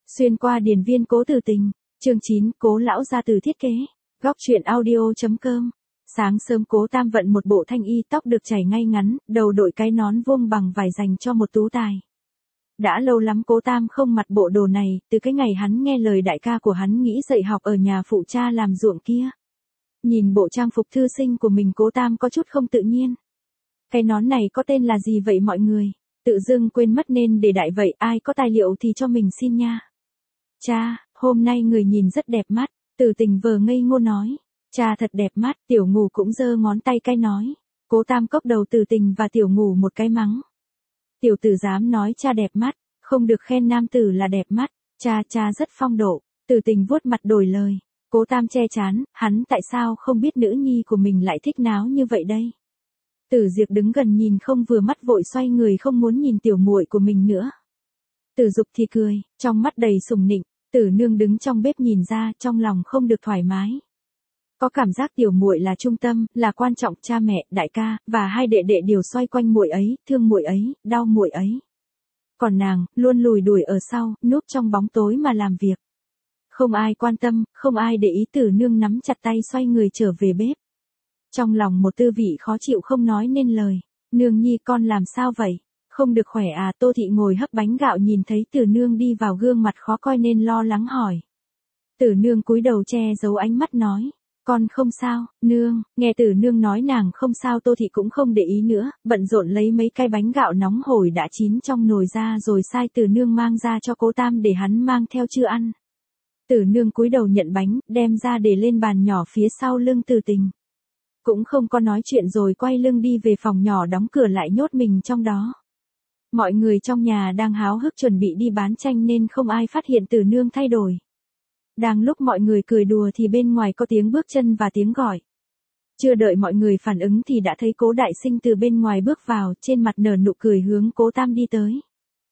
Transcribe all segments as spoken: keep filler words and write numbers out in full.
Xuyên qua điền viên Cố Tử Tình, chương chín, Cố lão gia tử thiết kế. Góc truyện audio.com. Sáng sớm Cố Tam vận một bộ thanh y, tóc được chảy ngay ngắn, đầu đội cái nón vuông bằng vải dành cho một tú tài. Đã lâu lắm Cố Tam không mặc bộ đồ này, từ cái ngày hắn nghe lời đại ca của hắn nghĩ dạy học ở nhà phụ cha làm ruộng kia. Nhìn bộ trang phục thư sinh của mình, Cố Tam có chút không tự nhiên. Cái nón này có tên là gì vậy mọi người? Tự dưng quên mất nên để đại vậy, ai có tài liệu thì cho mình xin nha. Cha, hôm nay người nhìn rất đẹp mắt, Tử Tình vờ ngây ngô nói. Cha thật đẹp mắt, Tiểu Ngủ cũng giơ ngón tay cái nói. Cố Tam cốc đầu Tử Tình và Tiểu Ngủ một cái mắng. Tiểu tử dám nói cha đẹp mắt, không được khen nam tử là đẹp mắt, cha cha rất phong độ. Tử Tình vuốt mặt đổi lời. Cố Tam che chán, hắn tại sao không biết nữ nhi của mình lại thích náo như vậy đây? Tử Diệp đứng gần nhìn không vừa mắt vội xoay người không muốn nhìn tiểu muội của mình nữa. Tử Dục thì cười, trong mắt đầy sùng nịnh. Tử Nương đứng trong bếp nhìn ra, trong lòng không được thoải mái. Có cảm giác tiểu muội là trung tâm, là quan trọng, cha mẹ, đại ca và hai đệ đệ đều xoay quanh muội ấy, thương muội ấy, đau muội ấy. Còn nàng, luôn lùi đuổi ở sau, núp trong bóng tối mà làm việc. Không ai quan tâm, không ai để ý. Tử Nương nắm chặt tay xoay người trở về bếp. Trong lòng một tư vị khó chịu không nói nên lời. Nương nhi con làm sao vậy? Không được khỏe à? Tô Thị ngồi hấp bánh gạo nhìn thấy Tử Nương đi vào, gương mặt khó coi nên lo lắng hỏi. Tử Nương cúi đầu che giấu ánh mắt nói. Con không sao, Nương. Nghe Tử Nương nói nàng không sao, Tô Thị cũng không để ý nữa, bận rộn lấy mấy cái bánh gạo nóng hổi đã chín trong nồi ra rồi sai Tử Nương mang ra cho Cố Tam để hắn mang theo chưa ăn. Tử Nương cúi đầu nhận bánh, đem ra để lên bàn nhỏ phía sau lưng Tử Tình. Cũng không có nói chuyện rồi quay lưng đi về phòng nhỏ, đóng cửa lại nhốt mình trong đó. Mọi người trong nhà đang háo hức chuẩn bị đi bán tranh nên không ai phát hiện Tử Nương thay đổi. Đang lúc mọi người cười đùa thì bên ngoài có tiếng bước chân và tiếng gọi. Chưa đợi mọi người phản ứng thì đã thấy Cố Đại Sinh từ bên ngoài bước vào, trên mặt nở nụ cười hướng Cố Tam đi tới.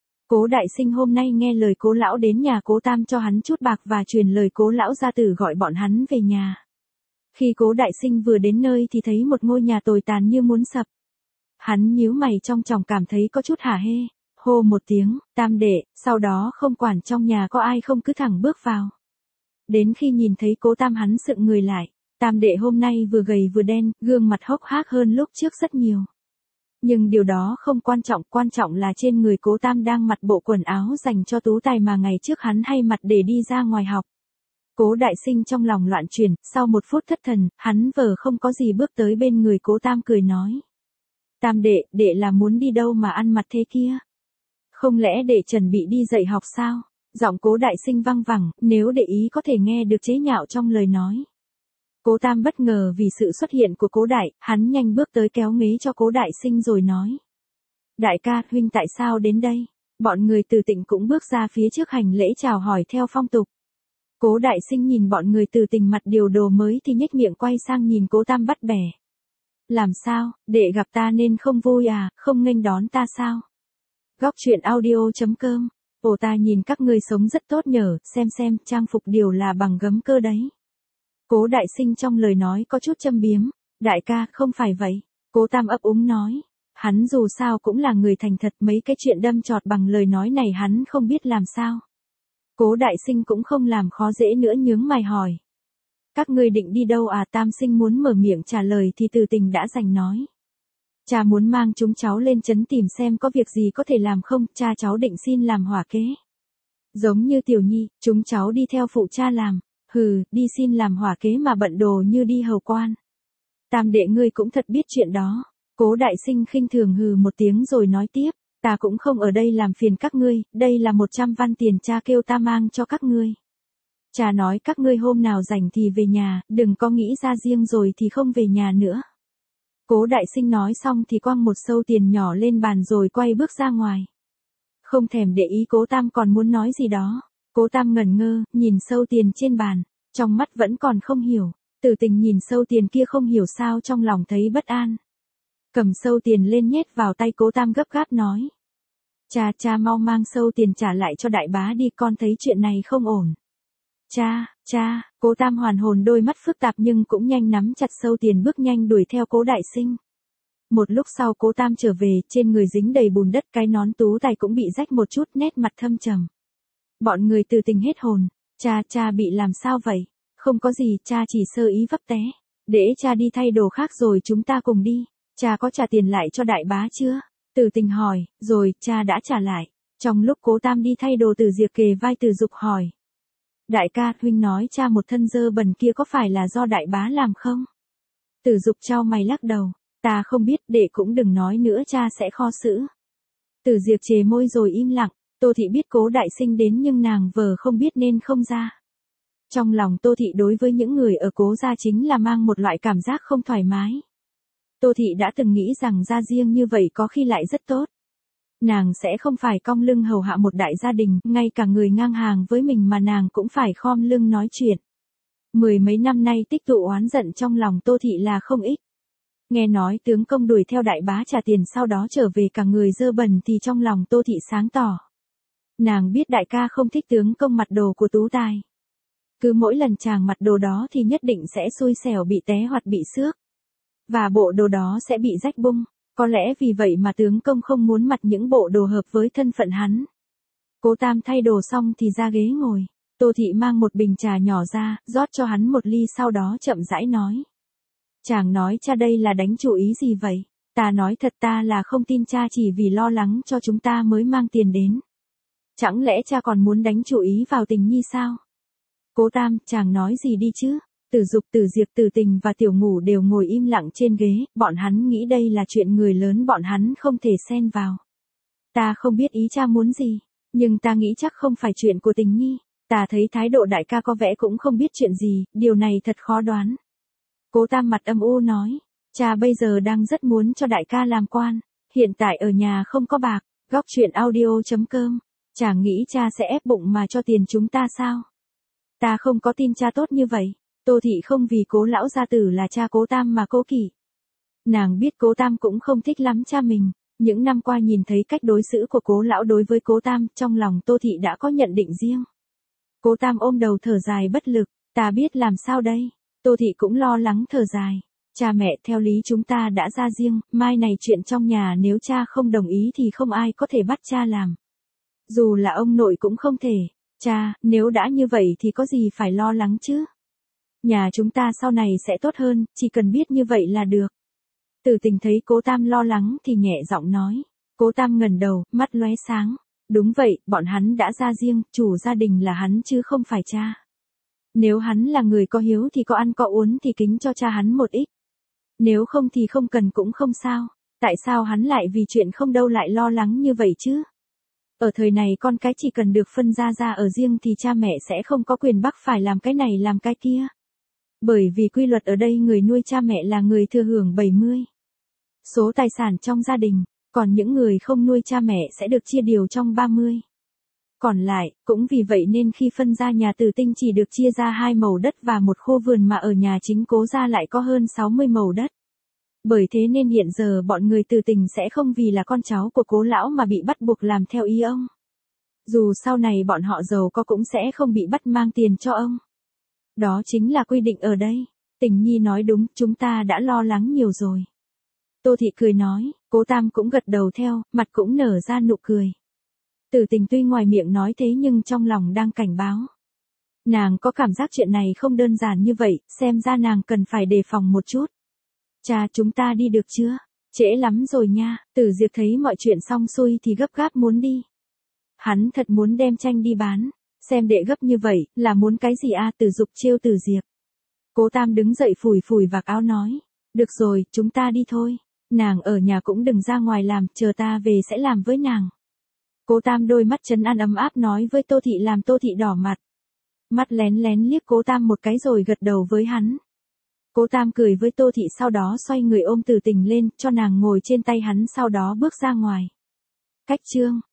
Cố Đại Sinh hôm nay nghe lời Cố lão đến nhà Cố Tam cho hắn chút bạc và truyền lời Cố lão gia tử gọi bọn hắn về nhà. Khi Cố Đại Sinh vừa đến nơi thì thấy một ngôi nhà tồi tàn như muốn sập. Hắn nhíu mày trong chòng cảm thấy có chút hả hê, hô một tiếng, Tam đệ, sau đó không quản trong nhà có ai không cứ thẳng bước vào. Đến khi nhìn thấy Cố Tam hắn sững người lại, Tam đệ hôm nay vừa gầy vừa đen, gương mặt hốc hác hơn lúc trước rất nhiều. Nhưng điều đó không quan trọng, quan trọng là trên người Cố Tam đang mặc bộ quần áo dành cho tú tài mà ngày trước hắn hay mặc để đi ra ngoài học. Cố Đại Sinh trong lòng loạn chuyển, sau một phút thất thần, hắn vờ không có gì bước tới bên người Cố Tam cười nói. Tam đệ, đệ là muốn đi đâu mà ăn mặc thế kia? Không lẽ đệ chuẩn bị đi dạy học sao? Giọng Cố Đại Sinh văng vẳng, nếu để ý có thể nghe được chế nhạo trong lời nói. Cố Tam bất ngờ vì sự xuất hiện của Cố Đại, hắn nhanh bước tới kéo ghế cho Cố Đại Sinh rồi nói. Đại ca, huynh tại sao đến đây? Bọn người Từ Tịnh cũng bước ra phía trước hành lễ chào hỏi theo phong tục. Cố Đại Sinh nhìn bọn người Từ Tình mặc điều đồ mới thì nhếch miệng quay sang nhìn Cố Tam bắt bẻ. Làm sao, đệ gặp ta nên không vui à, không nghênh đón ta sao? Góc truyện audio.com. Ồ, ta nhìn các ngươi sống rất tốt nhở, xem xem, trang phục điều là bằng gấm cơ đấy. Cố Đại Sinh trong lời nói có chút châm biếm. Đại ca, không phải vậy. Cố Tam ấp úng nói. Hắn dù sao cũng là người thành thật, mấy cái chuyện đâm chọt bằng lời nói này hắn không biết làm sao. Cố Đại Sinh cũng không làm khó dễ nữa, nhướng mày hỏi. Các ngươi định đi đâu à? Tam Sinh muốn mở miệng trả lời thì Từ Tình đã giành nói. Cha muốn mang chúng cháu lên trấn tìm xem có việc gì có thể làm không, cha cháu định xin làm hỏa kế. Giống như Tiểu Nhi, chúng cháu đi theo phụ cha làm, hừ, đi xin làm hỏa kế mà bận đồ như đi hầu quan. Tam đệ ngươi cũng thật biết chuyện đó. Cố Đại Sinh khinh thường hừ một tiếng rồi nói tiếp, ta cũng không ở đây làm phiền các ngươi, đây là một trăm văn tiền cha kêu ta mang cho các ngươi. Cha nói các ngươi hôm nào rảnh thì về nhà, đừng có nghĩ ra riêng rồi thì không về nhà nữa. Cố Đại Sinh nói xong thì quăng một xâu tiền nhỏ lên bàn rồi quay bước ra ngoài. Không thèm để ý Cố Tam còn muốn nói gì đó. Cố Tam ngẩn ngơ, nhìn xâu tiền trên bàn, trong mắt vẫn còn không hiểu. Tử Tình nhìn xâu tiền kia không hiểu sao trong lòng thấy bất an. Cầm xâu tiền lên nhét vào tay Cố Tam gấp gáp nói. Cha, cha mau mang xâu tiền trả lại cho đại bá đi, con thấy chuyện này không ổn. Cha, cha, Cố Tam hoàn hồn, đôi mắt phức tạp nhưng cũng nhanh nắm chặt xâu tiền bước nhanh đuổi theo Cố Đại Sinh. Một lúc sau Cố Tam trở về, trên người dính đầy bùn đất, cái nón tú tài cũng bị rách một chút, nét mặt thâm trầm. Bọn người Từ Tình hết hồn. Cha, cha bị làm sao vậy? Không có gì, cha chỉ sơ ý vấp té. Để cha đi thay đồ khác rồi chúng ta cùng đi. Cha có trả tiền lại cho đại bá chưa? Từ Tình hỏi, rồi, cha đã trả lại. Trong lúc Cố Tam đi thay đồ Từ Diệp kề vai Từ Dục hỏi. Đại ca, huynh nói cha một thân dơ bẩn kia có phải là do đại bá làm không? Từ Dục chau mày lắc đầu. Ta không biết, đệ cũng đừng nói nữa cha sẽ kho sữ. Từ Diệp chề môi rồi im lặng. Tô Thị biết Cố Đại Sinh đến nhưng nàng vờ không biết nên không ra. Trong lòng Tô Thị đối với những người ở Cố gia chính là mang một loại cảm giác không thoải mái. Tô Thị đã từng nghĩ rằng gia riêng như vậy có khi lại rất tốt. Nàng sẽ không phải cong lưng hầu hạ một đại gia đình, ngay cả người ngang hàng với mình mà nàng cũng phải khom lưng nói chuyện. Mười mấy năm nay tích tụ oán giận trong lòng Tô Thị là không ít. Nghe nói tướng công đuổi theo đại bá trả tiền sau đó trở về cả người dơ bẩn thì trong lòng Tô Thị sáng tỏ. Nàng biết đại ca không thích tướng công mặc đồ của Tú Tài. Cứ mỗi lần chàng mặc đồ đó thì nhất định sẽ xui xẻo bị té hoặc bị xước. Và bộ đồ đó sẽ bị rách bung. Có lẽ vì vậy mà tướng công không muốn mặc những bộ đồ hợp với thân phận hắn. Cố Tam thay đồ xong thì ra ghế ngồi. Tô Thị mang một bình trà nhỏ ra, rót cho hắn một ly sau đó chậm rãi nói. Chàng nói cha đây là đánh chủ ý gì vậy? Ta nói thật ta là không tin cha chỉ vì lo lắng cho chúng ta mới mang tiền đến. Chẳng lẽ cha còn muốn đánh chủ ý vào Tình Nhi sao? Cố Tam, chàng nói gì đi chứ? Từ Dục, Từ Diệp, Từ Tình và Tiểu Ngủ đều ngồi im lặng trên ghế, bọn hắn nghĩ đây là chuyện người lớn bọn hắn không thể xen vào. Ta không biết ý cha muốn gì, nhưng ta nghĩ chắc không phải chuyện của Tình Nhi. Ta thấy thái độ đại ca có vẻ cũng không biết chuyện gì, điều này thật khó đoán. Cố Tam mặt âm u nói, cha bây giờ đang rất muốn cho đại ca làm quan, hiện tại ở nhà không có bạc. Góc truyện audio chấm com. Chàng nghĩ cha sẽ ép bụng mà cho tiền chúng ta sao? Ta không có tin cha tốt như vậy. Tô Thị không vì Cố lão gia tử là cha Cố Tam mà cố kỵ. Nàng biết Cố Tam cũng không thích lắm cha mình. Những năm qua nhìn thấy cách đối xử của Cố lão đối với Cố Tam, trong lòng Tô Thị đã có nhận định riêng. Cố Tam ôm đầu thở dài bất lực, ta biết làm sao đây. Tô Thị cũng lo lắng thở dài. Cha mẹ, theo lý chúng ta đã ra riêng, mai này chuyện trong nhà nếu cha không đồng ý thì không ai có thể bắt cha làm. Dù là ông nội cũng không thể. Cha, nếu đã như vậy thì có gì phải lo lắng chứ? Nhà chúng ta sau này sẽ tốt hơn, chỉ cần biết như vậy là được. Từ Tình thấy Cố Tam lo lắng thì nhẹ giọng nói. Cố Tam ngẩng đầu, mắt lóe sáng. Đúng vậy, bọn hắn đã ra riêng, chủ gia đình là hắn chứ không phải cha. Nếu hắn là người có hiếu thì có ăn có uống thì kính cho cha hắn một ít. Nếu không thì không cần cũng không sao. Tại sao hắn lại vì chuyện không đâu lại lo lắng như vậy chứ? Ở thời này con cái chỉ cần được phân ra ra ở riêng thì cha mẹ sẽ không có quyền bắt phải làm cái này làm cái kia. Bởi vì quy luật ở đây người nuôi cha mẹ là người thừa hưởng bảy mươi số tài sản trong gia đình, còn những người không nuôi cha mẹ sẽ được chia đều trong ba mươi. Còn lại, cũng vì vậy nên khi phân ra nhà Từ Tinh chỉ được chia ra hai mẩu đất và một khu vườn mà ở nhà chính Cố gia lại có hơn sáu mươi mẩu đất. Bởi thế nên hiện giờ bọn người Từ Tình sẽ không vì là con cháu của Cố lão mà bị bắt buộc làm theo ý ông. Dù sau này bọn họ giàu có cũng sẽ không bị bắt mang tiền cho ông. Đó chính là quy định ở đây. Tình Nhi nói đúng, chúng ta đã lo lắng nhiều rồi. Tô Thị cười nói, Cố Tam cũng gật đầu theo, mặt cũng nở ra nụ cười. Từ Tình tuy ngoài miệng nói thế nhưng trong lòng đang cảnh báo. Nàng có cảm giác chuyện này không đơn giản như vậy, xem ra nàng cần phải đề phòng một chút. Cha, chúng ta đi được chưa? Trễ lắm rồi nha. Từ Diệp thấy mọi chuyện xong xuôi thì gấp gáp muốn đi. Hắn thật muốn đem tranh đi bán. Xem đệ gấp như vậy, là muốn cái gì à? Từ Dục trêu Từ Diệp. Cố Tam đứng dậy phủi phủi vạt áo nói. Được rồi, chúng ta đi thôi. Nàng ở nhà cũng đừng ra ngoài làm, chờ ta về sẽ làm với nàng. Cố Tam đôi mắt trấn an ấm áp nói với Tô Thị làm Tô Thị đỏ mặt. Mắt lén lén liếc Cố Tam một cái rồi gật đầu với hắn. Cố Tam cười với Tô Thị sau đó xoay người ôm Từ Tình lên, cho nàng ngồi trên tay hắn sau đó bước ra ngoài. Cách chương